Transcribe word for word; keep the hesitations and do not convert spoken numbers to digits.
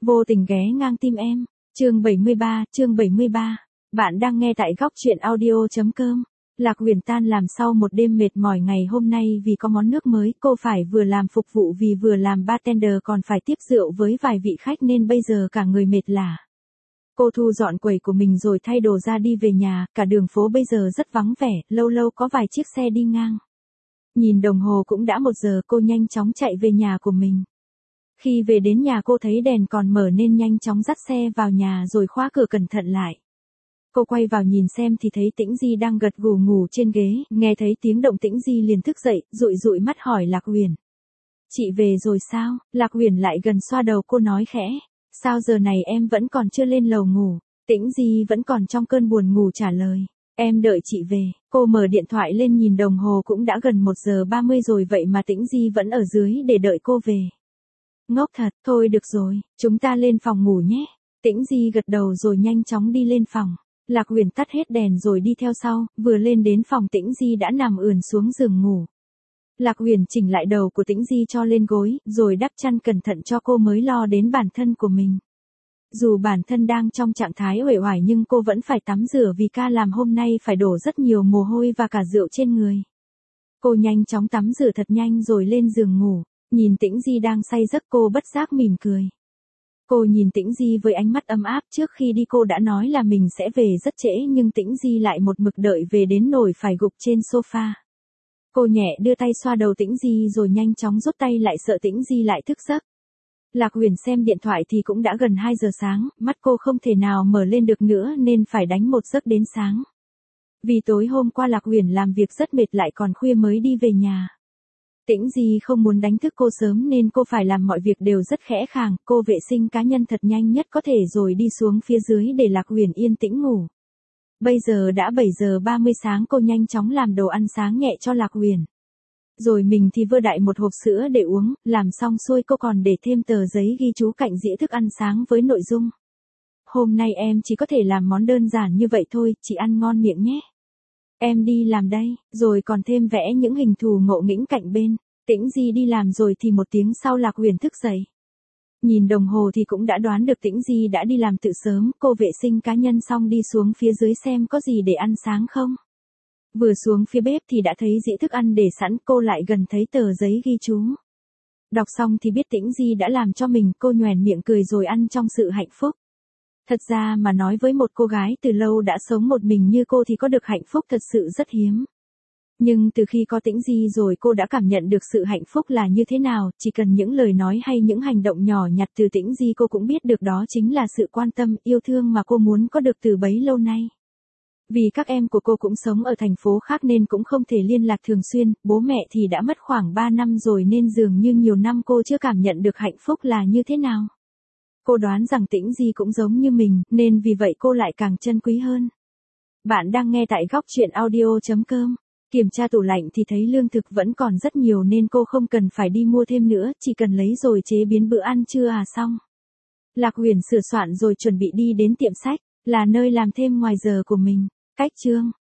Vô tình ghé ngang tim em. Chương bảy mươi ba, chương bảy mươi ba. Bạn đang nghe tại góc truyện audio.com. Lạc Huyền tan làm sau một đêm mệt mỏi ngày hôm nay vì có món nước mới, cô phải vừa làm phục vụ vì vừa làm bartender còn phải tiếp rượu với vài vị khách nên bây giờ cả người mệt lả. Cô thu dọn quầy của mình rồi thay đồ ra đi về nhà, cả đường phố bây giờ rất vắng vẻ, lâu lâu có vài chiếc xe đi ngang. Nhìn đồng hồ cũng đã một giờ, cô nhanh chóng chạy về nhà của mình. Khi về đến nhà cô thấy đèn còn mở nên nhanh chóng dắt xe vào nhà rồi khóa cửa cẩn thận lại. Cô quay vào nhìn xem thì thấy Tĩnh Di đang gật gù ngủ trên ghế, nghe thấy tiếng động Tĩnh Di liền thức dậy, dụi dụi mắt hỏi Lạc Huyền. Chị về rồi sao? Lạc Huyền lại gần xoa đầu cô nói khẽ. Sao giờ này em vẫn còn chưa lên lầu ngủ? Tĩnh Di vẫn còn trong cơn buồn ngủ trả lời. Em đợi chị về. Cô mở điện thoại lên nhìn đồng hồ cũng đã gần một giờ ba mươi rồi vậy mà Tĩnh Di vẫn ở dưới để đợi cô về. Ngốc thật, thôi được rồi, chúng ta lên phòng ngủ nhé. Tĩnh Di gật đầu rồi nhanh chóng đi lên phòng. Lạc Huyền tắt hết đèn rồi đi theo sau, vừa lên đến phòng Tĩnh Di đã nằm ườn xuống giường ngủ. Lạc Huyền chỉnh lại đầu của Tĩnh Di cho lên gối, rồi đắp chăn cẩn thận cho cô mới lo đến bản thân của mình. Dù bản thân đang trong trạng thái uể oải nhưng cô vẫn phải tắm rửa vì ca làm hôm nay phải đổ rất nhiều mồ hôi và cả rượu trên người. Cô nhanh chóng tắm rửa thật nhanh rồi lên giường ngủ, nhìn Tĩnh Di đang say giấc cô bất giác mỉm cười. Cô nhìn Tĩnh Di với ánh mắt ấm áp, trước khi đi cô đã nói là mình sẽ về rất trễ nhưng Tĩnh Di lại một mực đợi về đến nỗi phải gục trên sofa. Cô nhẹ đưa tay xoa đầu Tĩnh Di rồi nhanh chóng rút tay lại sợ Tĩnh Di lại thức giấc. Lạc Huyền xem điện thoại thì cũng đã gần hai giờ sáng, mắt cô không thể nào mở lên được nữa nên phải đánh một giấc đến sáng. Vì tối hôm qua Lạc Huyền làm việc rất mệt lại còn khuya mới đi về nhà. Tĩnh Di không muốn đánh thức cô sớm nên cô phải làm mọi việc đều rất khẽ khàng, cô vệ sinh cá nhân thật nhanh nhất có thể rồi đi xuống phía dưới để Lạc Huyền yên tĩnh ngủ. Bây giờ đã bảy giờ ba mươi sáng, cô nhanh chóng làm đồ ăn sáng nhẹ cho Lạc Huyền. Rồi mình thì vơ đại một hộp sữa để uống, làm xong xuôi cô còn để thêm tờ giấy ghi chú cạnh dĩa thức ăn sáng với nội dung. Hôm nay em chỉ có thể làm món đơn giản như vậy thôi, chị ăn ngon miệng nhé. Em đi làm đây, rồi còn thêm vẽ những hình thù ngộ nghĩnh cạnh bên. Tĩnh Di đi làm rồi thì một tiếng sau Lạc Huyền thức dậy. Nhìn đồng hồ thì cũng đã đoán được Tĩnh Di đã đi làm từ sớm, cô vệ sinh cá nhân xong đi xuống phía dưới xem có gì để ăn sáng không. Vừa xuống phía bếp thì đã thấy dĩa thức ăn để sẵn, cô lại gần thấy tờ giấy ghi chú. Đọc xong thì biết Tĩnh Di đã làm cho mình, cô nhoẻn miệng cười rồi ăn trong sự hạnh phúc. Thật ra mà nói với một cô gái từ lâu đã sống một mình như cô thì có được hạnh phúc thật sự rất hiếm. Nhưng từ khi có Tĩnh Di rồi cô đã cảm nhận được sự hạnh phúc là như thế nào, chỉ cần những lời nói hay những hành động nhỏ nhặt từ Tĩnh Di cô cũng biết được đó chính là sự quan tâm, yêu thương mà cô muốn có được từ bấy lâu nay. Vì các em của cô cũng sống ở thành phố khác nên cũng không thể liên lạc thường xuyên, bố mẹ thì đã mất khoảng ba năm rồi nên dường như nhiều năm cô chưa cảm nhận được hạnh phúc là như thế nào. Cô đoán rằng Tĩnh Di cũng giống như mình, nên vì vậy cô lại càng trân quý hơn. Bạn đang nghe tại góc truyện audio.com. Kiểm tra tủ lạnh thì thấy lương thực vẫn còn rất nhiều nên cô không cần phải đi mua thêm nữa, chỉ cần lấy rồi chế biến bữa ăn trưa à xong. Lạc Huyền sửa soạn rồi chuẩn bị đi đến tiệm sách, là nơi làm thêm ngoài giờ của mình. Cách chương